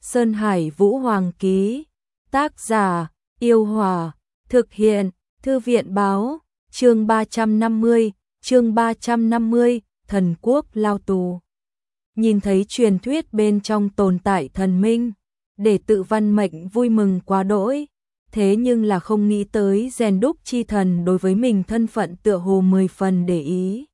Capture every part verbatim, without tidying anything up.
Sơn Hải Vũ Hoàng ký. Tác giả, Yêu Hòa. Thực hiện, Thư viện báo. Chương ba trăm năm mươi, chương ba trăm năm mươi, thần quốc lao tù. Nhìn thấy truyền thuyết bên trong tồn tại thần minh, để tự văn mệnh vui mừng quá đỗi. Thế nhưng là không nghĩ tới rèn đúc chi thần đối với mình thân phận tựa hồ mười phần để ý.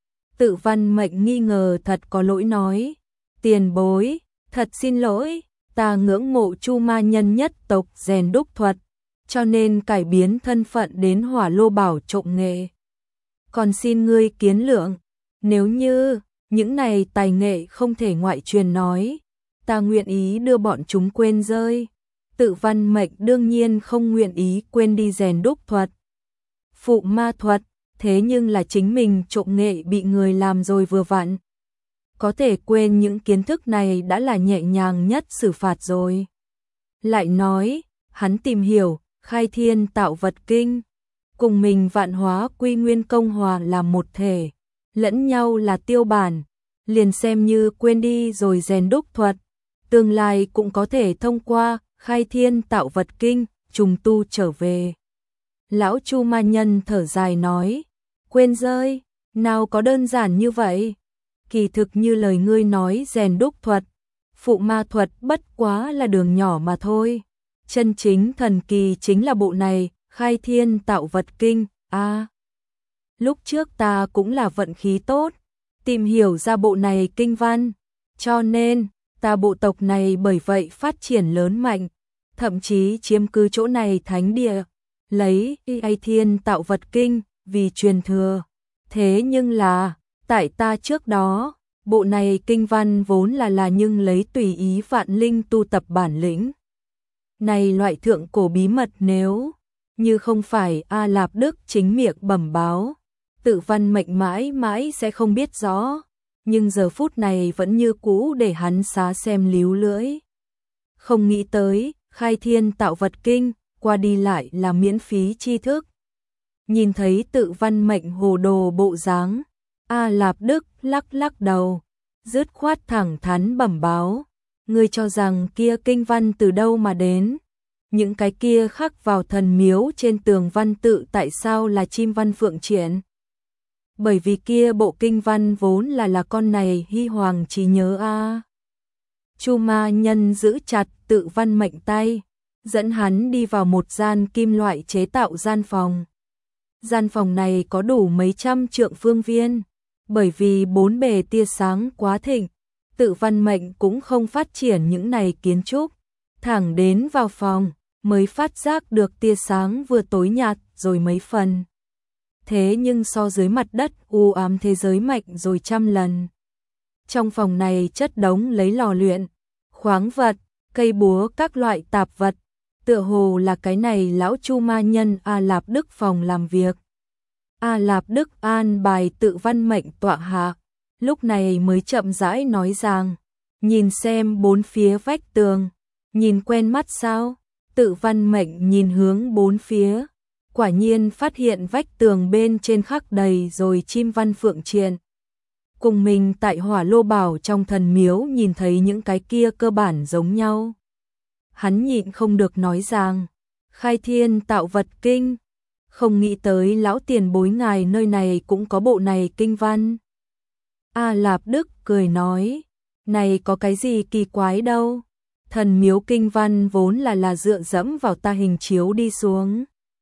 Tự văn mệnh nghi ngờ thật có lỗi nói, tiền bối, thật xin lỗi, ta ngưỡng mộ Chu Ma Nhân nhất tộc rèn đúc thuật, cho nên cải biến thân phận đến Hỏa Lô Bảo trộm nghệ. Còn xin ngươi kiến lượng, nếu như những này tài nghệ không thể ngoại truyền nói, ta nguyện ý đưa bọn chúng quên rơi. Tự văn mệnh đương nhiên không nguyện ý quên đi rèn đúc thuật, phụ ma thuật, thế nhưng là chính mình trộm nghệ bị người làm rồi vừa vặn. Có thể quên những kiến thức này đã là nhẹ nhàng nhất xử phạt rồi. Lại nói, hắn tìm hiểu, khai thiên tạo vật kinh, cùng mình vạn hóa quy nguyên công hòa làm một thể, lẫn nhau là tiêu bản, liền xem như quên đi rồi rèn đúc thuật, tương lai cũng có thể thông qua khai thiên tạo vật kinh, trùng tu trở về. Lão Chu Ma Nhân thở dài nói, quên rơi, nào có đơn giản như vậy. Kỳ thực như lời ngươi nói rèn đúc thuật, phụ ma thuật bất quá là đường nhỏ mà thôi. Chân chính thần kỳ chính là bộ này, khai thiên tạo vật kinh, a à, lúc trước ta cũng là vận khí tốt, tìm hiểu ra bộ này kinh văn, cho nên, ta bộ tộc này bởi vậy phát triển lớn mạnh, thậm chí chiếm cứ chỗ này thánh địa, lấy khai thiên tạo vật kinh vì truyền thừa. Thế nhưng là, tại ta trước đó, bộ này kinh văn vốn là là nhưng lấy tùy ý vạn linh tu tập bản lĩnh. Này loại thượng cổ bí mật nếu như không phải A Lạp Đức chính miệng bẩm báo, tự văn mệnh mãi mãi sẽ không biết rõ, nhưng giờ phút này vẫn như cũ để hắn xá xem líu lưỡi. Không nghĩ tới, khai thiên tạo vật kinh, qua đi lại là miễn phí tri thức. Nhìn thấy tự văn mệnh hồ đồ bộ dáng, A Lạp Đức lắc lắc đầu, dứt khoát thẳng thắn bẩm báo, ngươi cho rằng kia kinh văn từ đâu mà đến? Những cái kia khắc vào thần miếu trên tường văn tự tại sao là chim văn phượng triển? Bởi vì kia bộ kinh văn vốn là là con này Hy Hoàng trí nhớ a. À. Chu Ma Nhân giữ chặt tự văn mệnh tay, dẫn hắn đi vào một gian kim loại chế tạo gian phòng. Gian phòng này có đủ mấy trăm trượng phương viên, bởi vì bốn bề tia sáng quá thịnh, tự văn mệnh cũng không phát triển những này kiến trúc, thẳng đến vào phòng mới phát giác được tia sáng vừa tối nhạt rồi mấy phần. Thế nhưng so dưới mặt đất u ám thế giới mạnh rồi trăm lần. Trong phòng này chất đống lấy lò luyện, khoáng vật, cây búa các loại tạp vật, tựa hồ là cái này lão Chu Ma Nhân A Lạp Đức phòng làm việc. A Lạp Đức an bài tự văn mệnh tọa hạ, lúc này mới chậm rãi nói rằng, nhìn xem bốn phía vách tường, nhìn quen mắt sao? Tự văn mệnh nhìn hướng bốn phía, quả nhiên phát hiện vách tường bên trên khắc đầy rồi chim văn phượng triện. Cùng mình tại Hỏa Lô Bảo trong thần miếu nhìn thấy những cái kia cơ bản giống nhau. Hắn nhịn không được nói rằng, khai thiên tạo vật kinh, không nghĩ tới lão tiền bối ngài nơi này cũng có bộ này kinh văn. A Lạp Đức cười nói, này có cái gì kỳ quái đâu, thần miếu kinh văn vốn là là dựa dẫm vào ta hình chiếu đi xuống.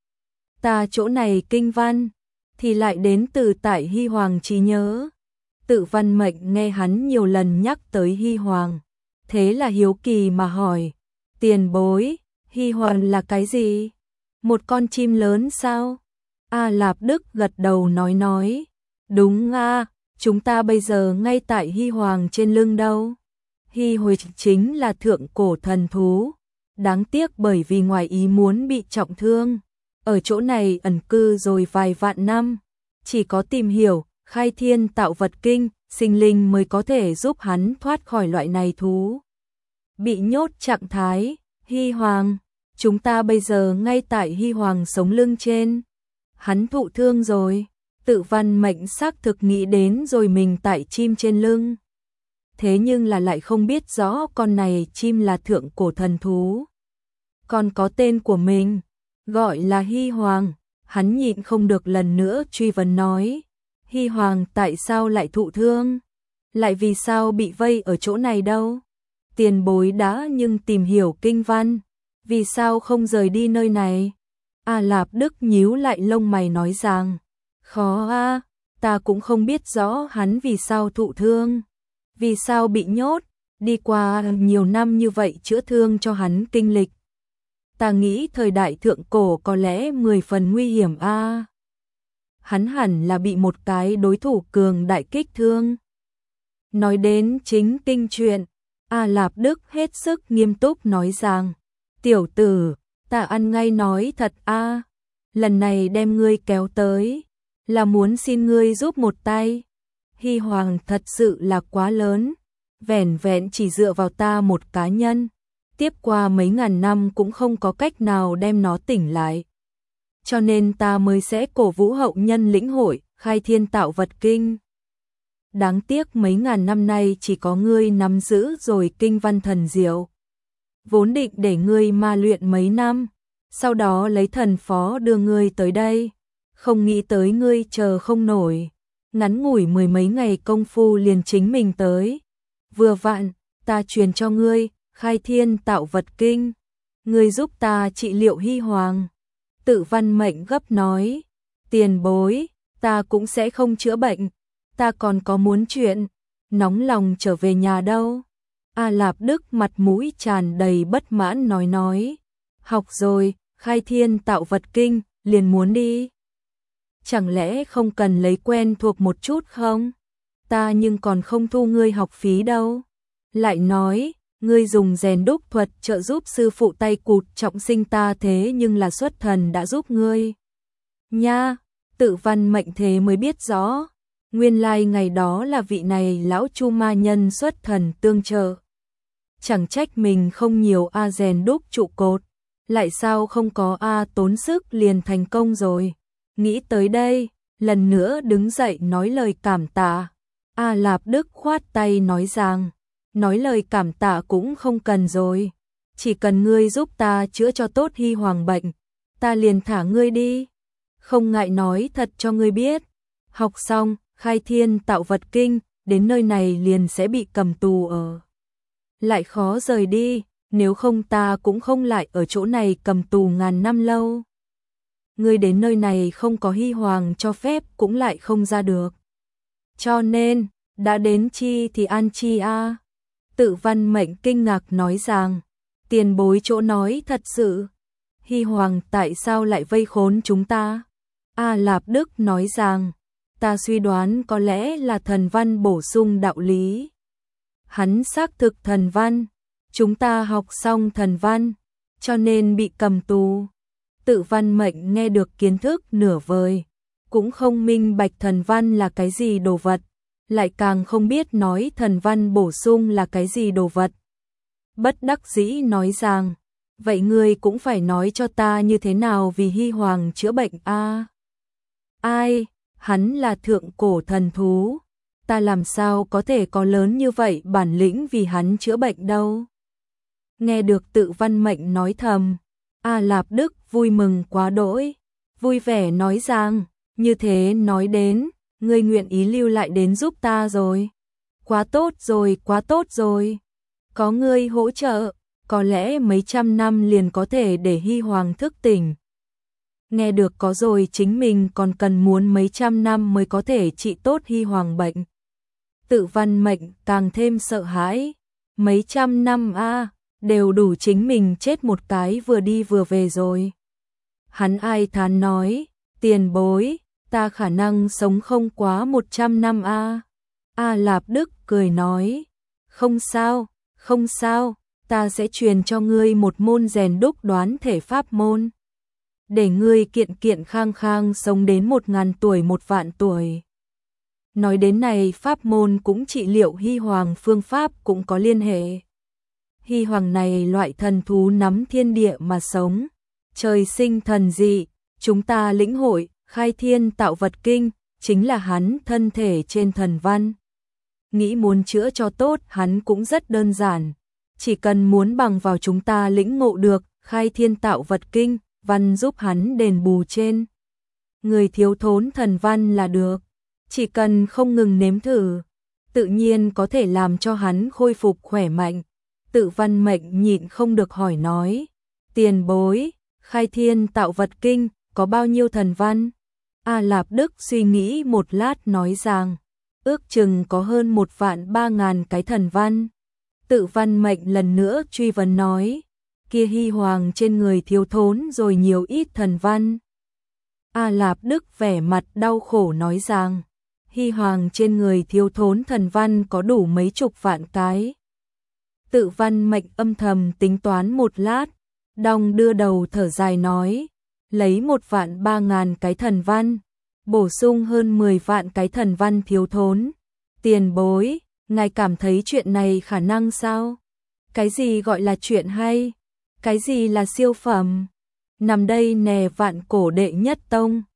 Ta chỗ này kinh văn, thì lại đến từ tại Hy Hoàng trí nhớ. Tự văn mệnh nghe hắn nhiều lần nhắc tới Hy Hoàng, thế là hiếu kỳ mà hỏi, tiền bối, Hy Hoàng là cái gì? Một con chim lớn sao? A Lạp Đức gật đầu nói nói, đúng a, chúng ta bây giờ ngay tại Hy Hoàng trên lưng đâu. Hy Hồi chính là thượng cổ thần thú, đáng tiếc bởi vì ngoài ý muốn bị trọng thương, ở chỗ này ẩn cư rồi vài vạn năm, chỉ có tìm hiểu khai thiên tạo vật kinh, sinh linh mới có thể giúp hắn thoát khỏi loại này thú. Bị nhốt trạng thái, Hy Hoàng, chúng ta bây giờ ngay tại Hy Hoàng sống lưng trên. Hắn thụ thương rồi, tự văn mệnh xác thực nghĩ đến rồi mình tại chim trên lưng. thế nhưng là lại không biết rõ con này chim là thượng cổ thần thú. Còn có tên của mình, gọi là Hy Hoàng. Hắn nhịn không được lần nữa truy vấn nói, Hy Hoàng tại sao lại thụ thương? Lại vì sao bị vây ở chỗ này đâu? Tiền bối đã nhưng tìm hiểu kinh văn, vì sao không rời đi nơi này? A Lạp Đức nhíu lại lông mày nói rằng, khó a, ta cũng không biết rõ hắn vì sao thụ thương, vì sao bị nhốt, đi qua nhiều năm như vậy chữa thương cho hắn kinh lịch. Ta nghĩ thời đại thượng cổ có lẽ mười phần nguy hiểm a. Hắn hẳn là bị một cái đối thủ cường đại kích thương. Nói đến chính kinh chuyện, A Lạp Đức hết sức nghiêm túc nói rằng, tiểu tử, ta ăn ngay nói thật a, lần này đem ngươi kéo tới, là muốn xin ngươi giúp một tay. Hy Hoàng thật sự là quá lớn, vẻn vẹn chỉ dựa vào ta một cá nhân, tiếp qua mấy ngàn năm cũng không có cách nào đem nó tỉnh lại. Cho nên ta mới sẽ cổ vũ hậu nhân lĩnh hội, khai thiên tạo vật kinh. Đáng tiếc mấy ngàn năm nay chỉ có ngươi nắm giữ rồi kinh văn thần diệu. Vốn định để ngươi ma luyện mấy năm, sau đó lấy thần phó đưa ngươi tới đây. Không nghĩ tới ngươi chờ không nổi, ngắn ngủi mười mấy ngày công phu liền chính mình tới. Vừa vặn, ta truyền cho ngươi, khai thiên tạo vật kinh. Ngươi giúp ta trị liệu Hy Hoàng. Tự Văn Mệnh gấp nói, tiền bối, ta cũng sẽ không chữa bệnh, ta còn có muốn chuyện, nóng lòng trở về nhà đâu. A Lạp Đức mặt mũi tràn đầy bất mãn nói nói, học rồi, khai thiên tạo vật kinh, liền muốn đi. Chẳng lẽ không cần lấy quen thuộc một chút không? Ta nhưng còn không thu ngươi học phí đâu. Lại nói, ngươi dùng rèn đúc thuật trợ giúp sư phụ tay cụt trọng sinh ta thế nhưng là xuất thần đã giúp ngươi. Nha, Tự Văn Mệnh thế mới biết rõ, nguyên lai ngày đó là vị này lão Chu ma nhân xuất thần tương trợ. Chẳng trách mình không nhiều a rèn đúc trụ cột, lại sao không có a tốn sức liền thành công rồi. Nghĩ tới đây, lần nữa đứng dậy nói lời cảm tạ. A Lạp Đức khoát tay nói rằng, nói lời cảm tạ cũng không cần rồi, chỉ cần ngươi giúp ta chữa cho tốt Hy Hoàng bệnh, ta liền thả ngươi đi. Không ngại nói thật cho ngươi biết, học xong khai thiên tạo vật kinh, đến nơi này liền sẽ bị cầm tù ở. Lại khó rời đi, nếu không ta cũng không lại ở chỗ này cầm tù ngàn năm lâu. Ngươi đến nơi này không có Hy Hoàng cho phép cũng lại không ra được. Cho nên, đã đến chi thì ăn chi a. Tự Văn Mệnh kinh ngạc nói rằng, tiền bối chỗ nói thật sự. Hy Hoàng tại sao lại vây khốn chúng ta? A Lạp Đức nói rằng, ta suy đoán có lẽ là thần văn bổ sung đạo lý. Hắn xác thực thần văn, chúng ta học xong thần văn, cho nên bị cầm tù. Tự Văn Mệnh nghe được kiến thức nửa vời, cũng không minh bạch thần văn là cái gì đồ vật, lại càng không biết nói thần văn bổ sung là cái gì đồ vật. Bất đắc dĩ nói rằng, vậy ngươi cũng phải nói cho ta như thế nào vì Hy Hoàng chữa bệnh a? Ai, hắn là thượng cổ thần thú, ta làm sao có thể có lớn như vậy bản lĩnh vì hắn chữa bệnh đâu. Nghe được Tự Văn Mệnh nói thầm, A Lạp Đức vui mừng quá đỗi, vui vẻ nói rằng, như thế nói đến, ngươi nguyện ý lưu lại đến giúp ta rồi. Quá tốt rồi, quá tốt rồi. Có ngươi hỗ trợ, có lẽ mấy trăm năm liền có thể để Hy Hoàng thức tỉnh. Nghe được có rồi chính mình còn cần muốn mấy trăm năm mới có thể trị tốt Hy Hoàng bệnh. Tự Văn Mệnh càng thêm sợ hãi, mấy trăm năm a, đều đủ chính mình chết một cái vừa đi vừa về rồi. Hắn ai thán nói, tiền bối, ta khả năng sống không quá một trăm năm a. A Lạp Đức cười nói, không sao, không sao, ta sẽ truyền cho ngươi một môn rèn đúc đoán thể pháp môn, để ngươi kiện kiện khang khang sống đến một ngàn tuổi một vạn tuổi. Nói đến này pháp môn cũng trị liệu Hy Hoàng phương pháp cũng có liên hệ. Hy Hoàng này loại thần thú nắm thiên địa mà sống, trời sinh thần dị, chúng ta lĩnh hội khai thiên tạo vật kinh, chính là hắn thân thể trên thần văn. nghĩ muốn chữa cho tốt hắn cũng rất đơn giản. Chỉ cần muốn bằng vào chúng ta lĩnh ngộ được, khai thiên tạo vật kinh, văn giúp hắn đền bù trên. Người thiếu thốn thần văn là được. Chỉ cần không ngừng nếm thử, tự nhiên có thể làm cho hắn khôi phục khỏe mạnh. Tự Văn Mệnh nhịn không được hỏi nói, tiền bối, khai thiên tạo vật kinh, có bao nhiêu thần văn? A Lạp Đức suy nghĩ một lát nói rằng, ước chừng có hơn một vạn ba ngàn cái thần văn. Tự Văn Mệnh lần nữa truy vấn nói, kia Hy Hoàng trên người thiếu thốn rồi nhiều ít thần văn. A Lạp Đức vẻ mặt đau khổ nói rằng, Hy Hoàng trên người thiếu thốn thần văn có đủ mấy chục vạn cái. Tự Văn Mệnh âm thầm tính toán một lát, đong đưa đầu thở dài nói, lấy một vạn ba ngàn cái thần văn, bổ sung hơn mười vạn cái thần văn thiếu thốn. Tiền bối, ngài cảm thấy chuyện này khả năng sao? Cái gì gọi là chuyện hay? Cái gì là siêu phẩm? Nằm đây nè vạn cổ đệ nhất tông.